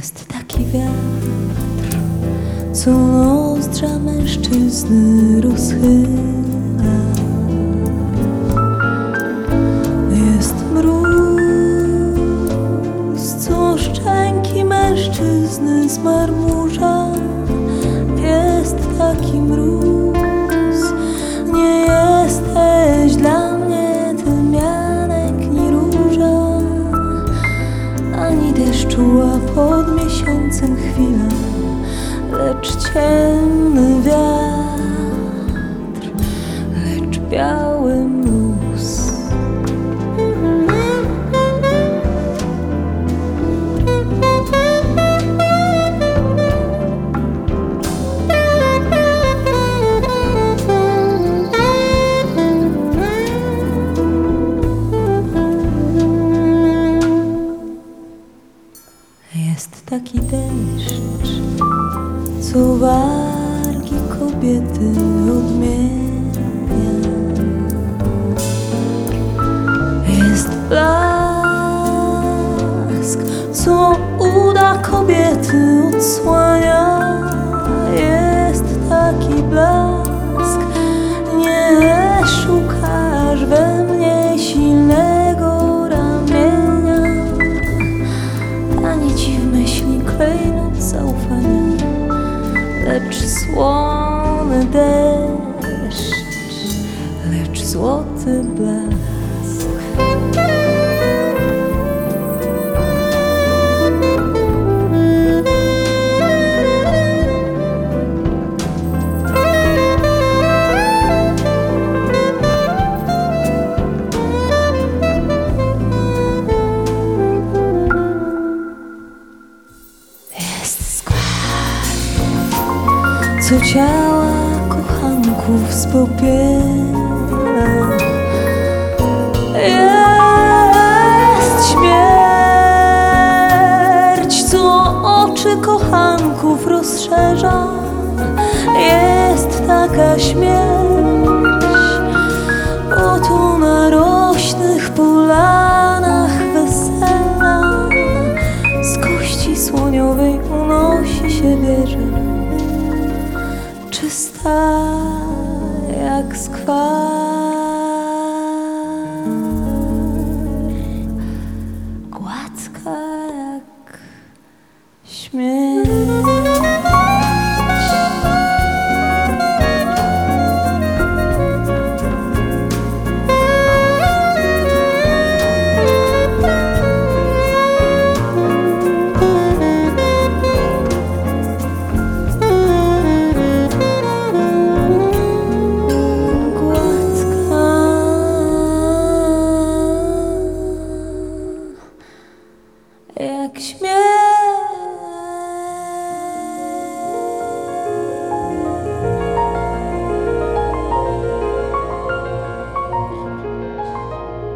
Jest taki wiatr, co nozdrza mężczyzny rozchyla. Jest mróz, co szczęki mężczyzny zmarmurza. Jest taki mróz, nie jesteś dla mnie tym janek ni róża, ani deszczuła pod miesiącem chwila, lecz ciemny wiatr, lecz biały mróz. Jest taki deszcz, co wargi kobiety odmienia. Jest blask, co uda kobiety odsłania. Jest taki blask, nie szukasz we mnie silnego ramienia, ani ci w myśli klejnot zaufania, lecz słony deszcz, lecz złoty blask. Co ciała kochanków spopiela. Jest śmierć, co oczy kochanków rozszerza. Jest taka śmierć, oto na rośnych polanach wesela. Z kości słoniowej unosi się wieża, czysta jak skwarek.